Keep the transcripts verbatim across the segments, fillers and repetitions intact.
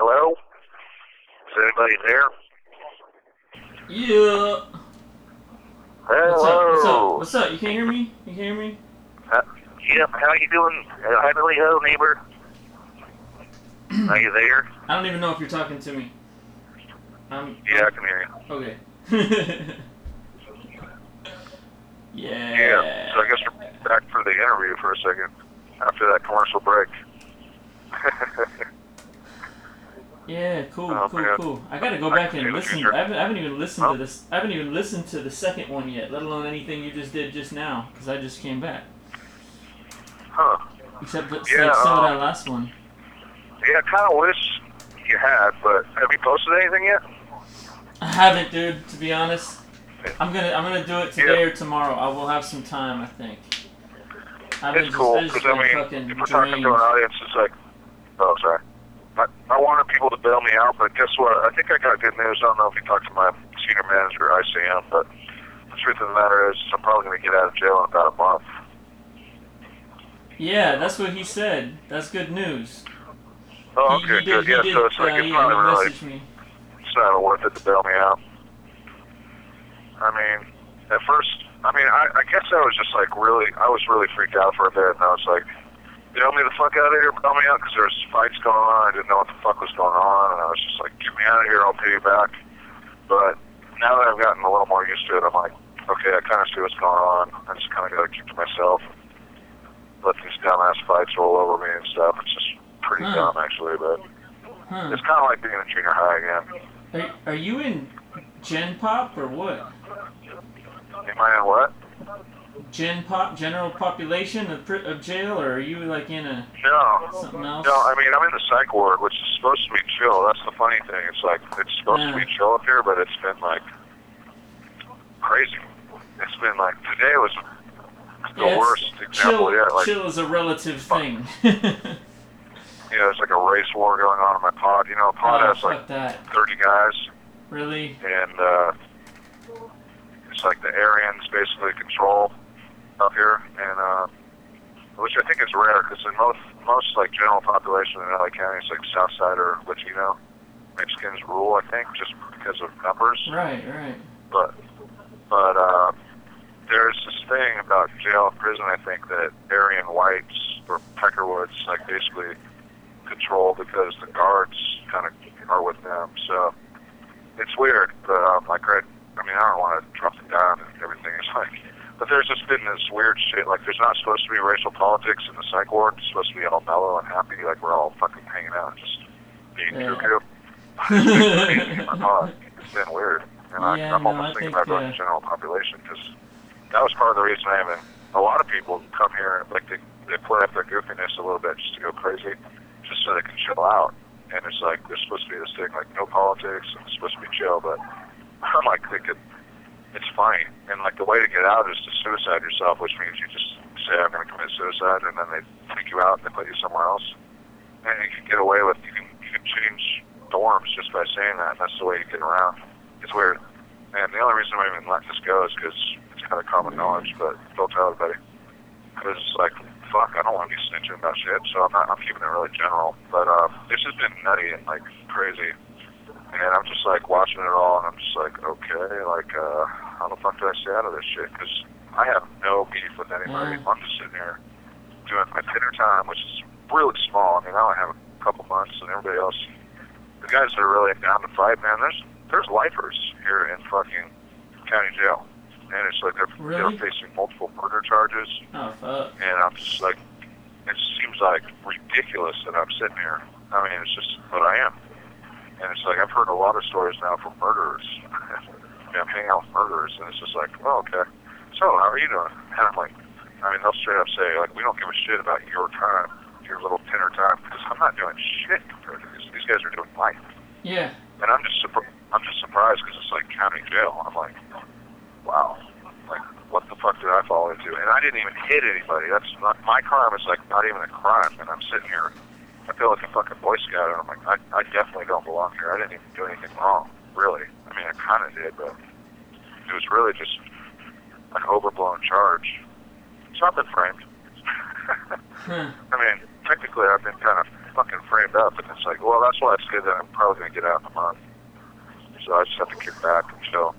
Hello? Is anybody there? Yeah. Hello. What's up? What's up? What's up? You can't hear me? You can't hear me? Uh, yeah, how you doing? Uh, hi, Billy Ho, neighbor. Are you there? I don't even know if you're talking to me. I'm, Yeah, I can hear you. Okay. yeah. Yeah, so I guess we're back for the interview for a second after that commercial break. Yeah, cool, Oh, cool, man. cool. I gotta go I back can see and the listen. future. I haven't, I haven't even listened Huh? to this. I haven't even listened to the second one yet, let alone anything you just did just now, because I just came back. Huh. Except for, Yeah, like some um, of that last one. Yeah, I kind of wish you had, but have you posted anything yet? I haven't, dude. To be honest, I'm gonna I'm gonna do it today Yeah. or tomorrow. I will have some time, I think. I've been It's just, cool, I've just because, I been mean, fucking if we're talking to an drained. audience, it's like, oh, sorry. I, I wanted people to bail me out, but guess what? I think I got good news. I don't know if you talked to my senior manager, I C M, but the truth of the matter is I'm probably going to get out of jail in about a month. Yeah, that's what he said. That's good news. Oh, He, okay, he good. did he Yeah, so did it's uh, like, it's yeah, not he even really, messaged me. it's not even worth it to bail me out. I mean, at first, I mean, I, I guess I was just like really, I was really freaked out for a bit, and I was like, bail me the fuck out of here, bail me out, because there's fights going on. I didn't know what the fuck was going on, and I was just like, get me out of here, I'll pay you back. But now that I've gotten a little more used to it, I'm like, okay, I kind of see what's going on. I just kind of got to keep to myself, let these dumbass fights roll over me and stuff. It's just pretty Huh. dumb, actually, but Huh. it's kind of like being in junior high again. Are, are you in Gen Pop or what? Am I in what? Gen Pop, general population of, pri- of jail, or are you like in a No. something else? No, I mean, I'm in the psych ward, which is supposed to be chill. That's the funny thing. It's like, it's supposed to be Yeah. chill up here, but it's been like crazy. It's been like, today was the Yeah, it's- worst example chill, yet. Like, chill is a relative thing. you know, there's like a race war going on in my pod. You know, a pod Oh, has like fuck that. thirty guys, Really? and uh, it's like the Aryans basically control up here, and uh, which I think is rare because in most most like general population in L A County, it's like Southside or Latino Mexicans rule. I think just because of numbers, Right, right. but but uh, there's this thing about jail and prison. I think that Aryan whites or Peckerwoods like basically control because the guards kind of are with them. So it's weird, but um, like I, I mean, I don't want to drop them down and everything. It's like, but there's just been this weird shit. Like, there's not supposed to be racial politics in the psych ward. It's supposed to be all mellow and happy, like we're all fucking hanging out, and just being Yeah. cuckoo. It's been crazy in my pod. It's been weird, and I, Yeah, I'm no, almost I thinking think, about going uh, to general population because that was part of the reason I haven't. A lot of people come here, like they they play up their goofiness a little bit just to go crazy, just so they can chill out. And it's like, there's supposed to be this thing, like, no politics, and it's supposed to be chill, but I'm like thinking, it's funny. And, like, the way to get out is to suicide yourself, which means you just say, I'm going to commit suicide, and then they take you out and they put you somewhere else. And you can get away with, you can, you can change dorms just by saying that, and that's the way you get around. It's weird. And the only reason I even let this go is because it's kind of common knowledge, but don't tell everybody. Because it's like, fuck, I don't want to be snitching about shit, so I'm not, I'm keeping it really general. But uh, this has been nutty and like crazy, and I'm just like watching it all, and I'm just like, okay, like, uh, how the fuck do I stay out of this shit? Because I have no beef with anybody. Yeah. I'm just sitting here doing my dinner time, which is really small. I mean, I only have a couple months, and everybody else, the guys that are really down to fight, man, there's there's lifers here in fucking county jail. And it's like they're, Really? they're facing multiple murder charges. Oh, fuck. And I'm just like, it seems like ridiculous that I'm sitting here. I mean, it's just, but I am. And it's like, I've heard a lot of stories now from murderers. I mean, I'm hanging out with murderers, and it's just like, oh, okay. So, how are you doing? And I'm like, I mean, they'll straight up say, like, we don't give a shit about your time, your little dinner time, because I'm not doing shit compared to these. These guys are doing life. Yeah. And I'm just, surpri- I'm just surprised because it's like county jail. I'm like, wow, like, what the fuck did I fall into? And I didn't even hit anybody. That's not, my crime is like not even a crime, and I'm sitting here, I feel like a fucking Boy Scout, and I'm like, I, I definitely don't belong here. I didn't even do anything wrong, really. I mean, I kind of did, but it was really just an overblown charge. So I've been framed. Huh. I mean, technically I've been kind of fucking framed up, and it's like, well, that's why I say that I'm probably gonna get out in a month. So I just have to kick back and chill.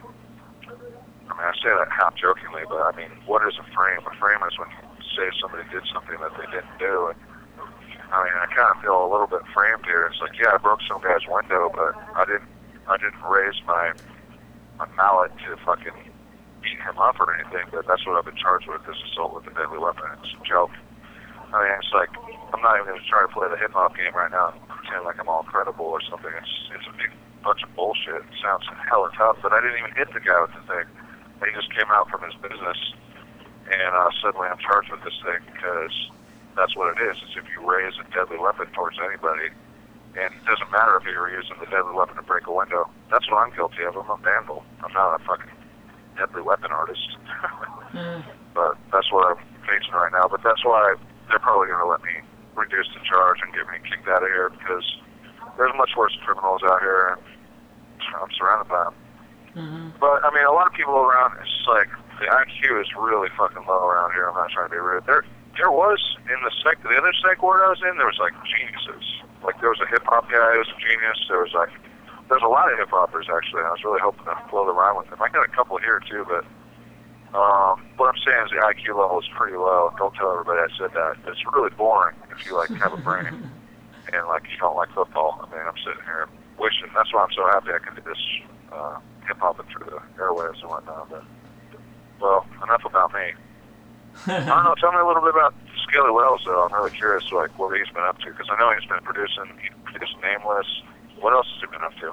I mean, I say that half jokingly, but I mean, what is a frame? A frame is when you say somebody did something that they didn't do, and I mean, I kind of feel a little bit framed here. It's like, yeah, I broke some guy's window, but I didn't, I didn't raise my, my mallet to fucking beat him up or anything. But that's what I've been charged with: this assault with a deadly weapon. It's a joke. I mean, it's like, I'm not even going to try to play the hip hop game right now and pretend like I'm all credible or something. It's, it's a big bunch of bullshit. It sounds hella tough, but I didn't even hit the guy with the thing. He just came out from his business, and uh, suddenly I'm charged with this thing because that's what it is. It's if you raise a deadly weapon towards anybody, and it doesn't matter if you're using the deadly weapon to break a window. That's what I'm guilty of. I'm a vandal. I'm not a fucking deadly weapon artist. Mm. But that's what I'm facing right now. But that's why they're probably going to let me reduce the charge and get me kicked out of here, because there's much worse criminals out here, and I'm surrounded by them. Mm-hmm. But, I mean, a lot of people around, it's just like, the I Q is really fucking low around here. I'm not trying to be rude. There there was, in the sec, the other psych ward I was in, there was, like, geniuses. Like, there was a hip-hop guy who was a genius. There was, like, there's a lot of hip-hoppers, actually, and I was really hoping to blow the rhyme with them. I got a couple here, too, but um, what I'm saying is the I Q level is pretty low. Don't tell everybody I said that. It's really boring if you, like, have a brain and, like, you don't like football. I mean, I'm sitting here wishing. That's why I'm so happy I can do this uh, hip-hopping through the airwaves and whatnot. But, well, enough about me. I don't know. Tell me a little bit about Scaly Wells, though. I'm really curious, like, what he's been up to, because I know he's been producing. He produced Nameless. What else has he been up to?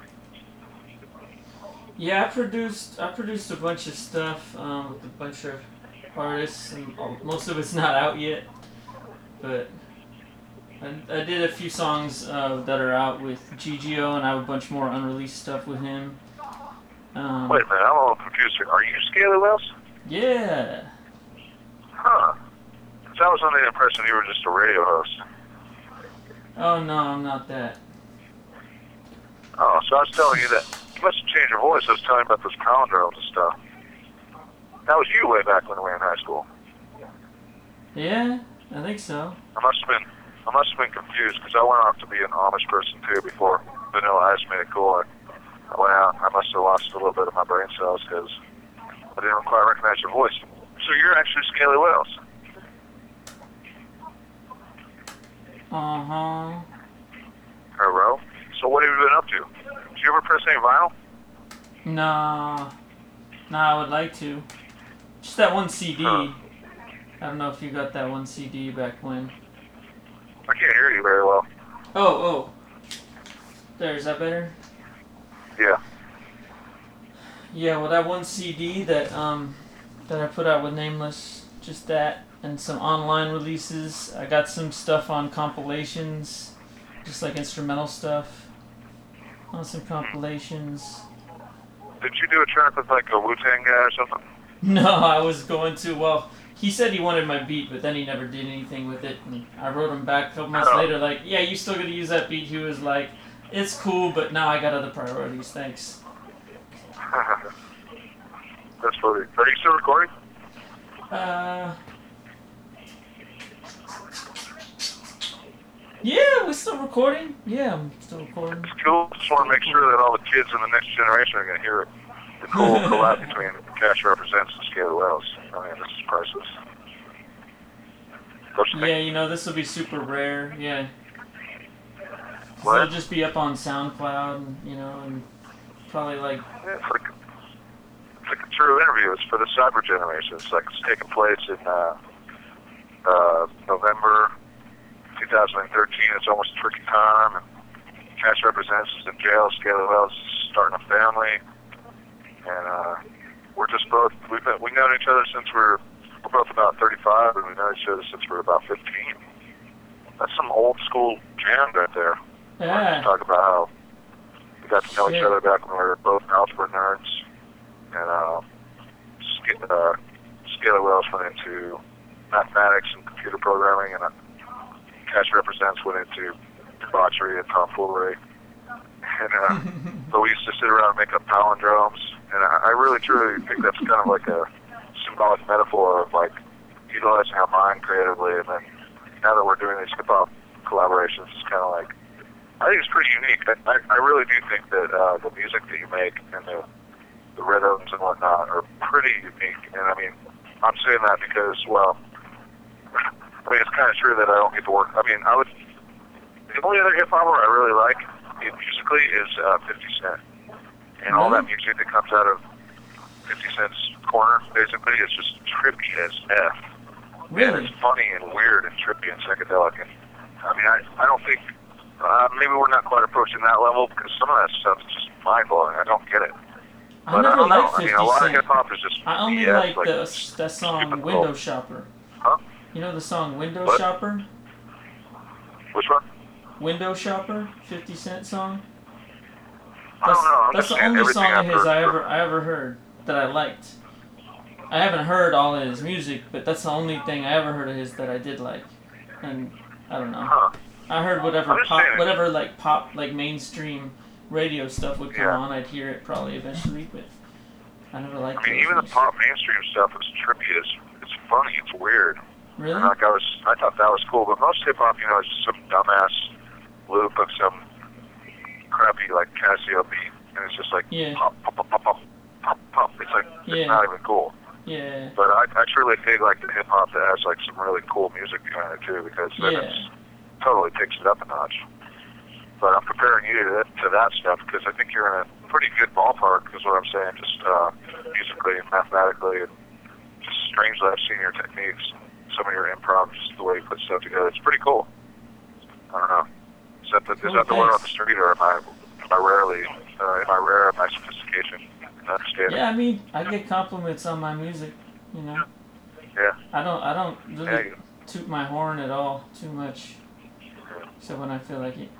Yeah, I produced I produced a bunch of stuff um, with a bunch of artists, and most of it's not out yet. But I, I did a few songs uh, that are out with G G O, and I have a bunch more unreleased stuff with him. Um, Wait a minute, I'm a little confused here. Are you Scaly Wells? Yeah. Huh. Because I was under the impression you were just a radio host. Oh no, I'm not that. Oh, so I was telling you that you must have changed your voice. I was telling you about those palindromes and stuff. That was you way back when we were in high school. Yeah, I think so. I must have been, I must have been confused because I went off to be an Amish person too before Vanilla Ice made it cool. I, I went out. I must have lost a little bit of my brain cells because I didn't quite recognize your voice. So you're actually Scaly Wells. Uh huh. Hello. So what have you been up to? Did you ever press any vinyl? Nah. Nah, I would like to. Just that one C D. Huh. I don't know if you got that one C D back when. I can't hear you very well. Oh, oh. There, is that better? Yeah. Yeah, well, that one C D that um that I put out with Nameless, just that, and some online releases. I got some stuff on compilations, just like instrumental stuff on some compilations. Did you do a track with like a Wu-Tang guy or something? No, I was going to. Well, he said he wanted my beat, but then he never did anything with it. And I wrote him back a couple months Oh. later, like, yeah, you still gonna use that beat? He was like, it's cool, but now I got other priorities. Thanks. That's funny. Are you still recording? Uh. Yeah, we're still recording. Yeah, I'm still recording. It's cool. Just want to make sure that all the kids in the next generation are going to hear the cool collab between Cash Represents and Scaly Wells. I mean, this is priceless. Don't you Yeah, think? you know, this will be super rare. Yeah. What? It'll just be up on SoundCloud, and, you know, and probably like. Yeah, it's like, it's like a true interview. It's for the cyber generation. It's like it's taking place in uh, uh, November twenty thirteen. It's almost tricky time, and Cash Represents is in jail. Scaly Wells is starting a family, and uh, we're just both we've been, we've known each other since we're we're both about thirty-five, and we've known each other since we were about fifteen. That's some old school jam right there. Yeah. Talk about how we got to know each Shit. other back when we were both algebra nerds, and uh, Sc- uh, Scaly Wells went into mathematics and computer programming, and uh, Cash Represents went into debauchery and tomfoolery. And uh, but we used to sit around and make up palindromes, and I, I really truly think that's kind of like a symbolic metaphor of like utilizing our mind creatively. And then now that we're doing these hip hop collaborations is kind of like, I think it's pretty unique. I, I, I really do think that uh, the music that you make and the, the rhythms and whatnot are pretty unique. And I mean, I'm saying that because, well, I mean, it's kind of true that I don't get to work. I mean, I would, the only other hip-hopper I really like musically is uh, fifty Cent. And all that music that comes out of fifty Cent's corner, basically, is just trippy as F. Really? And it's funny and weird and trippy and psychedelic. And I mean, I, I don't think, uh, maybe we're not quite approaching that level because some of that stuff is just mind-blowing. I don't get it. I But never I don't know. liked I mean, fifty a lot Cent. of hip-hop is just I only B S, like like the that song Window Shopper. Huh? You know the song Window What? Shopper? Which one? Window Shopper, fifty Cent song. I That's, don't know. I'm that's just the saying only everything song I've of his heard I from- ever I ever heard that I liked. I haven't heard all of his music, but that's the only thing I ever heard of his that I did like. And I don't know. Huh. I heard whatever I'm just pop, saying. whatever like pop, like mainstream radio stuff would come Yeah. on. I'd hear it probably eventually, but I never liked I mean, those even the music. pop mainstream stuff is trippy. It's, it's funny. It's weird. Really? And like I was, I thought that was cool. But most hip hop, you know, is just some dumbass loop of some crappy like Casio beat, and it's just like Yeah. pop, pop, pop, pop, pop, pop, pop. It's like Yeah. it's not even cool. Yeah. But I, I truly dig like the hip hop that has like some really cool music behind it too, because then Yeah. it's totally takes it up a notch. But I'm comparing you to that, to that stuff because I think you're in a pretty good ballpark, is what I'm saying, just uh, musically and mathematically, and just strangely I've seen your techniques, some of your improv, just the way you put stuff together. It's pretty cool. I don't know. Is that the, is Cool, that the word on thanks. the street, or am I, am I rarely, uh, am I rare at my sophistication and understanding? Yeah, I mean, I get compliments on my music, you know. Yeah. I don't, I don't Yeah, really you- toot my horn at all too much. So when I feel like it,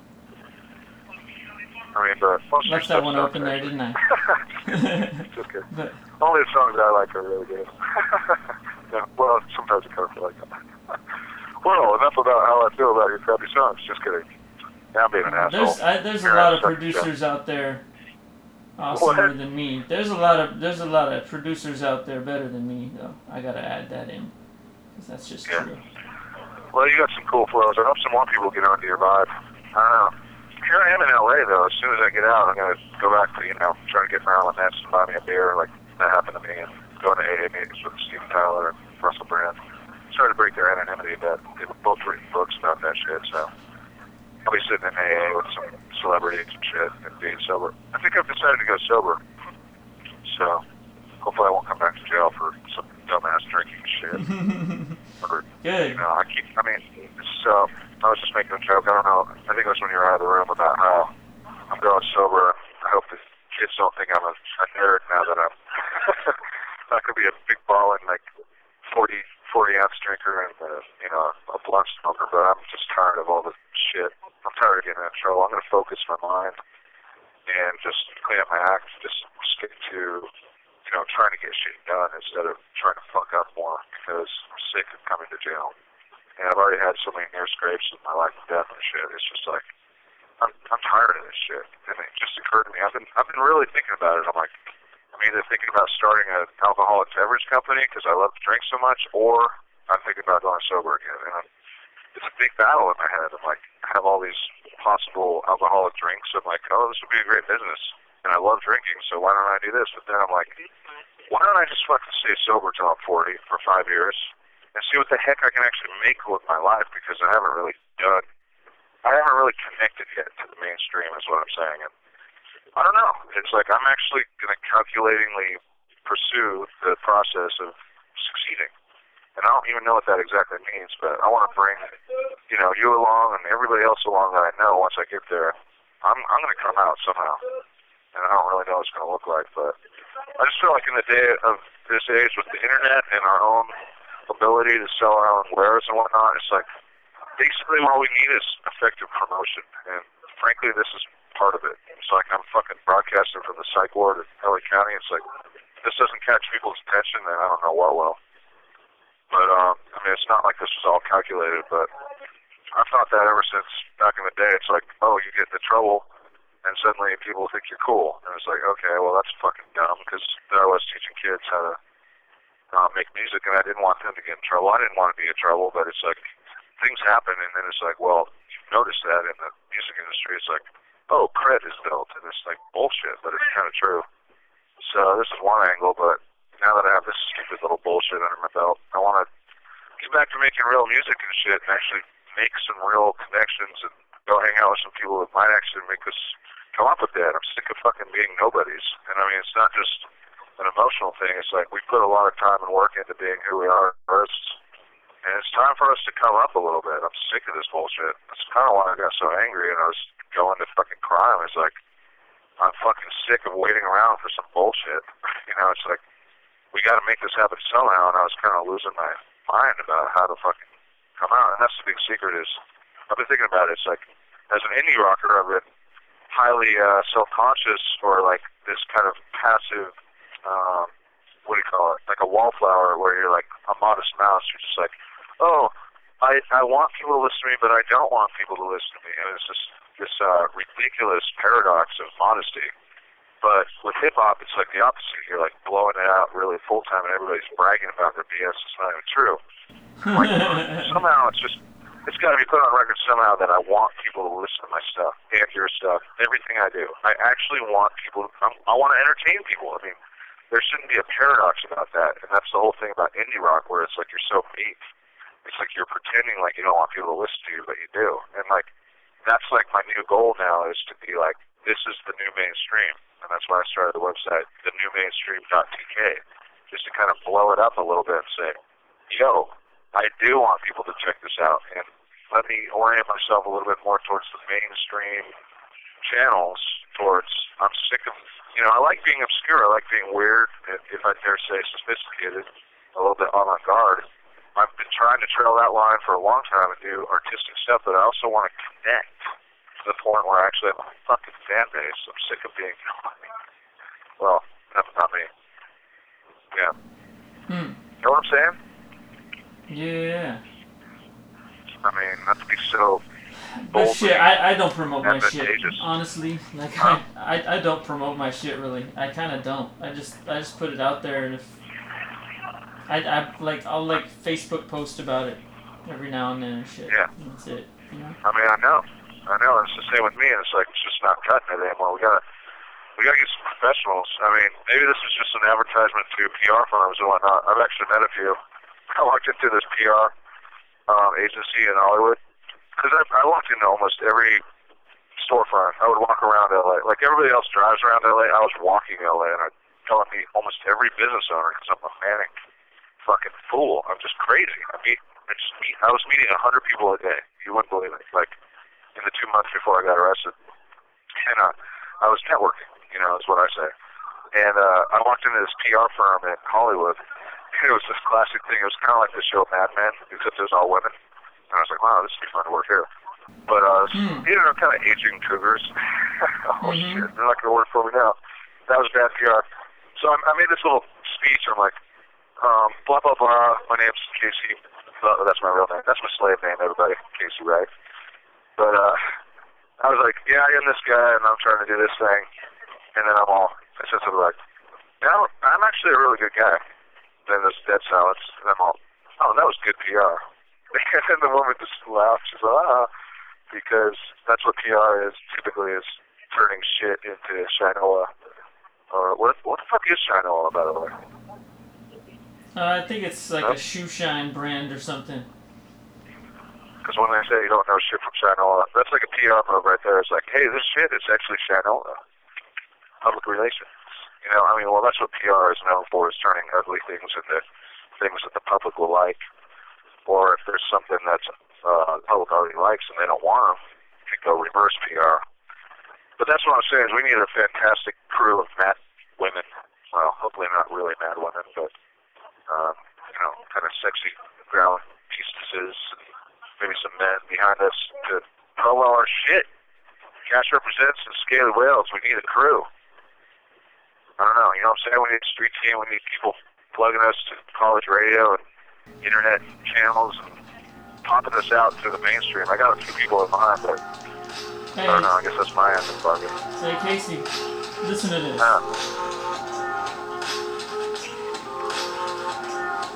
I mean, but most of your left that stuff one sounds open there, actually- didn't I? Just kidding. But Only the songs I like are really good. Yeah, well, sometimes it kind of feel like that. Well, enough about how I feel about your crappy songs. Just kidding. Now I'm being an asshole. there's, I, there's a You're lot of an asshole. producers out there awesomer What? than me. There's a lot of, there's a lot of producers out there better than me, though. I gotta add that in, 'cause that's just Yeah. true. Well, you got some cool flows. I hope some more people get onto your vibe. I don't know. Here I am in L A, though. As soon as I get out, I'm going to go back to, you know, trying to get Marilyn Manson to buy me a beer, like that happened to me, and going to A A meetings with Steven Tyler and Russell Brand. Try to break their anonymity, but they've both written books about that shit, so I'll be sitting in A A with some celebrities and shit and being sober. I think I've decided to go sober, so hopefully I won't come back to jail for some dumbass drinking shit. Or, Good. you know, I keep, I mean, so I was just making a joke. I don't know. I think it was when you were out of the room about how I'm going sober. I hope the kids don't think I'm a, a nerd now that I'm not going to be a big balling, like, forty, forty ounce drinker and, uh, you know, a blunt smoker, but I'm just tired of all the shit. I'm tired of getting in trouble. I'm going to focus my mind and just clean up my act, just stick to, you know, trying to get shit done instead of trying to fuck up more because I'm sick of coming to jail. And I've already had so many near scrapes in my life and death and shit. It's just like, I'm I'm tired of this shit. And it just occurred to me, I've been I've been really thinking about it. I'm like, I'm either thinking about starting an alcoholic beverage company because I love to drink so much, or I'm thinking about going sober again. And I'm, it's a big battle in my head. I'm like, I have all these possible alcoholic drinks. I'm like, oh, this would be a great business. And I love drinking, so why don't I do this? But then I'm like, why don't I just fucking stay sober till I'm forty for five years and see what the heck I can actually make with my life, because I haven't really done, I haven't really connected yet to the mainstream is what I'm saying. And I don't know. It's like I'm actually going to calculatingly pursue the process of succeeding. And I don't even know what that exactly means, but I want to bring, you know, you along and everybody else along that I know once I get there. I'm I'm going to come out somehow. And I don't really know what it's going to look like, but I just feel like in the day of this age with the internet and our own ability to sell our own wares and whatnot, it's like basically all we need is effective promotion. And frankly, this is part of it. It's like I'm fucking broadcasting from the psych ward in L A County. It's like, this doesn't catch people's attention, then I don't know what will. But, um, I mean, it's not like this was all calculated, but I've thought that ever since back in the day. It's like, oh, you get into trouble, and suddenly people think you're cool. And it's like, okay, well, that's fucking dumb, because there I was teaching kids how to uh, make music, and I didn't want them to get in trouble. I didn't want to be in trouble, but it's like, things happen, and then it's like, well, you've noticed that in the music industry. It's like, oh, cred is built, and it's like bullshit, but it's kind of true. So this is one angle, but now that I have this stupid little bullshit under my belt, I want to get back to making real music and shit, and actually make some real connections and go hang out with some people that might actually make us come up with that. I'm sick of fucking being nobodies. And I mean, it's not just an emotional thing. It's like we put a lot of time and work into being who we are first. And it's time for us to come up a little bit. I'm sick of this bullshit. That's kind of why I got so angry and I was going to fucking cry. It's like, I'm fucking sick of waiting around for some bullshit. You know, it's like, we got to make this happen somehow. And I was kind of losing my mind about how to fucking come out. And that's the big secret is, I've been thinking about it. It's like, as an indie rocker, I've been highly uh, self-conscious or like this kind of passive, um, what do you call it? Like a wallflower where you're like a modest mouse. You're just like, oh, I I want people to listen to me, but I don't want people to listen to me. And it's just this uh, ridiculous paradox of modesty. But with hip-hop, it's like the opposite. You're like blowing it out really full-time and everybody's bragging about their B S. It's not even true. Like, somehow it's just, it's got to be put on record somehow that I want people to listen to my stuff and hear stuff, everything I do. I actually want people, I'm, I want to entertain people. I mean, there shouldn't be a paradox about that. And that's the whole thing about indie rock where it's like you're so meek. It's like you're pretending like you don't want people to listen to you, but you do. And like, that's like my new goal now is to be like, this is the new mainstream. And that's why I started the website, the new mainstream dot t k, just to kind of blow it up a little bit and say, yo, I do want people to check this out. And let me orient myself a little bit more towards the mainstream channels, towards, I'm sick of, you know, I like being obscure. I like being weird, and if I dare say sophisticated, a little bit avant-garde. I've been trying to trail that line for a long time and do artistic stuff, but I also want to connect to the point where I actually have a fucking fan base. I'm sick of being nobody. Well, not, not me. Yeah. Hmm. You know what I'm saying? Yeah. I mean, not to be so But shit, I, I don't promote my shit. advantageous. Honestly, like Huh? I, I I don't promote my shit really. I kind of don't. I just I just put it out there, and if I I like I'll like Facebook post about it every now and then and shit. Yeah. And that's it. You know. I mean, I know. I know. It's the same with me. And it's like, it's just not cutting it anymore. We gotta, we gotta get some professionals. I mean, maybe this is just an advertisement to P R firms and whatnot. I've actually met a few. I walked into this P R um, agency in Hollywood because I, I walked into almost every storefront. I would walk around L A. Like everybody else drives around L A, I was walking L A, and I'd go and meet almost every business owner because I'm a manic fucking fool. I'm just crazy. I meet, I just meet. I was meeting a hundred people a day. You wouldn't believe it. Like in the two months before I got arrested, and uh, I was networking. You know, is what I say. And uh, I walked into this P R firm in Hollywood. And it was this classic thing. It was kind of like the show Mad Men, except it was all women. And I was like, wow, this would be fun to work here. But, uh, Hmm. you know, kind of aging cougars. Oh, Mhm. shit. They're not going to work for me now. That was bad P R. So I, I made this little speech. I'm like, um, blah, blah, blah. My name's Casey. Uh, that's my real name. That's my slave name, everybody. Casey Wright. But uh, I was like, yeah, I am this guy, and I'm trying to do this thing. And then I'm all, I said something like, now, I'm actually a really good guy. Then there's dead silence, and I'm all, oh, that was good P R. And the woman just laughed. She's like, ah, because that's what P R is, typically, is turning shit into Shinola. Or what, what the fuck is Shinola, by the way? Uh, I think it's like Huh? a shoe shine brand or something. Because when they say you don't know shit from Shinola, that's like a P R move right there. It's like, hey, this shit is actually Shinola. Public relations. You know, I mean, well, that's what P R is known for, is turning ugly things into things that the public will like. Or if there's something that's uh, the public already likes and they don't want them, you can go reverse P R. But that's what I'm saying, is we need a fantastic crew of mad women. Well, hopefully not really mad women, but, um, you know, kind of sexy ground pieces, and maybe some men behind us to promo our shit. Cash represents and Scaly Whales. We need a crew. I don't know, you know what I'm saying? We need a street team. We need people plugging us to college radio and internet channels and popping us out to the mainstream. I got a few people in mind, but Hey, I don't know. I guess that's my end of the bargain. say Casey, listen to this. Yeah.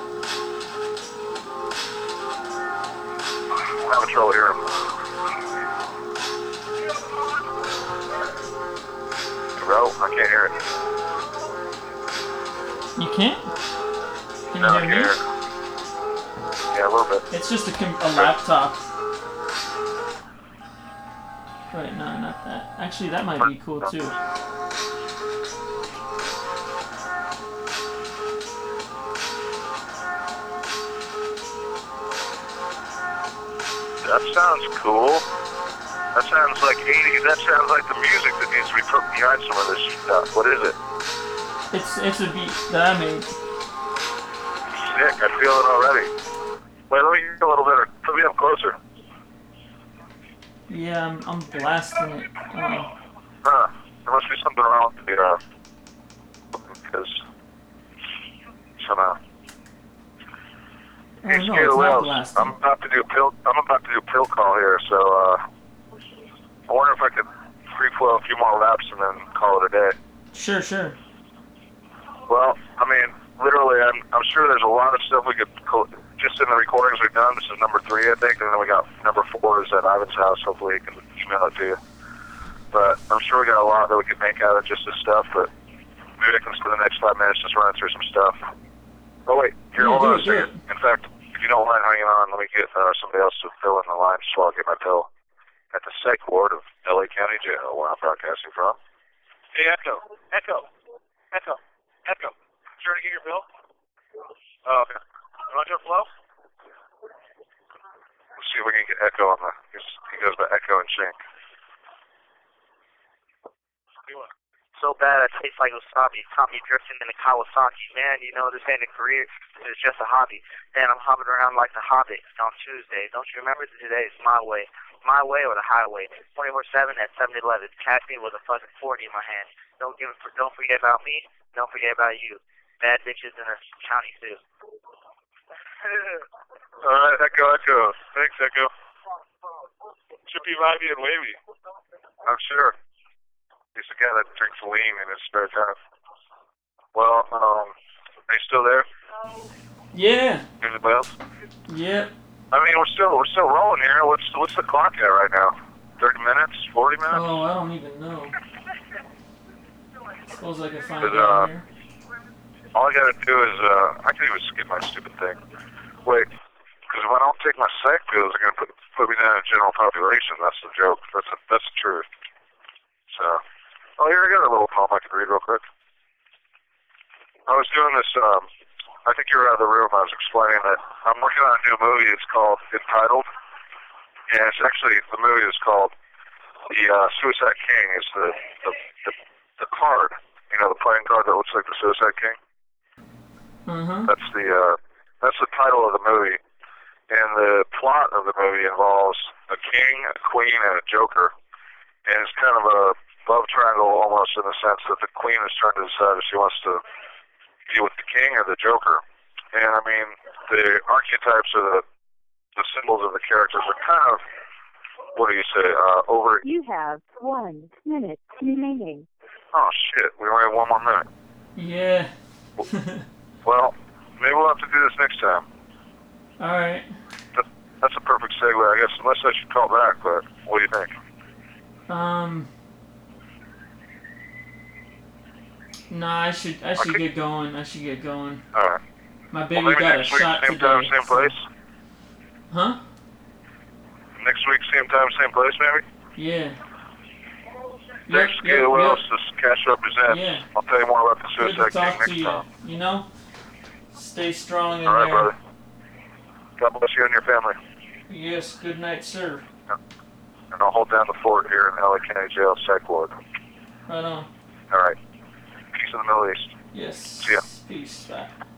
I'm having trouble hearing him. I can't hear it. You can't? Can you No, I hear can't me? hear it. Yeah, a little bit. It's just a, com a laptop. Right, no, not that. Actually, that might be cool too. That sounds cool. That sounds like eighties. That sounds like the music that needs to be put behind some of this stuff. What is it? It's it's a beat that I made. Sick. I feel it already. Wait, let me hear a little better. Put me up closer. Yeah, I'm I'm blasting it. Oh. Huh. There must be something wrong with the, uh, because somehow. Oh Hey, no, Scale it's not Wells, blasting. I'm about to do pill. I'm about to do pill call here, so uh, I wonder if I could free flow a few more laps and then call it a day. Sure, sure. Well, I mean, literally, I'm I'm sure there's a lot of stuff we could co- just in the recordings we've done. This is number three, I think, and then we got number four is at Ivan's house. Hopefully, he can email it to you. But I'm sure we got a lot that we could make out of just this stuff. But maybe I can spend the next five minutes just running through some stuff. Oh wait, here, Yeah, hold do on it, a do second. In fact, if you don't mind hanging on, let me get uh, somebody else to fill in the line just while I get my pill at the psych ward of L A County Jail, where I'm broadcasting from. Hey, Echo, Echo, Echo, Echo. Sure to get your bill? Oh, okay. You want your flow? Let's see if we can get Echo on the. He goes by Echo and Shink. What do you want? So bad I taste like wasabi. Caught me drifting in a Kawasaki. Man, you know this ain't a career. It's just a hobby. Man, I'm hopping around like the Hobbit on Tuesday. Don't you remember today? It's my way. My way or the highway. twenty-four seven at seven eleven. Catch me with a fucking forty in my hand. Don't give a, don't forget about me. Don't forget about you. Bad bitches in the county too. All right, Echo, Echo. Thanks, Echo. Should be vibey and wavy. I'm sure. He's the guy that drinks lean in his spare time. Well, um, are you still there? Yeah. Anybody else? Yep. I mean, we're still we're still rolling here. What's what's the clock at right now? Thirty minutes? Forty minutes? Oh, I don't even know. Suppose I can find But, out uh, here. All I gotta do is uh, I can even skip my stupid thing. Wait, because if I don't take my psych pills, they're gonna put put me down in general population. That's the joke. That's a, that's the truth. So, oh, here I got a little poem I can read real quick. I was doing this. Um, I think you were out of the room. I was explaining that I'm working on a new movie. It's called Entitled, and it's actually the movie is called the uh, Suicide King. Is the, the the the card, you know, the playing card that looks like the Suicide King. Uh-huh. That's the uh, that's the title of the movie, and the plot of the movie involves a king, a queen, and a joker, and it's kind of a love triangle almost in the sense that the queen is trying to decide if she wants to be with the king or the joker. And I mean, the archetypes or the the symbols of the characters are kind of, what do you say, uh, over. You have one minute remaining. Oh shit, we only have one more minute. Yeah. Well, maybe we'll have to do this next time. All right. That, that's a perfect segue, I guess, unless I should call back, but what do you think? Um. Nah, I should I should Okay. get going. I should get going. Alright. My Well, baby maybe got a next week, shot same today. time, same so- place? Huh? Next week, same time, same place, maybe? Yeah. Thanks, Yep, yep, Gail Wells. yep. This is Cash Represents. Yeah. I'll tell you more about the Good to Suicide King talk to next you. time. You know, stay strong in All right, there. brother. God bless you and your family. Yes. Good night, sir. And I'll hold down the fort here in L A County Jail Psych Ward. Right on. All right. Peace in the Middle East. Yes. See ya. Peace. Bye.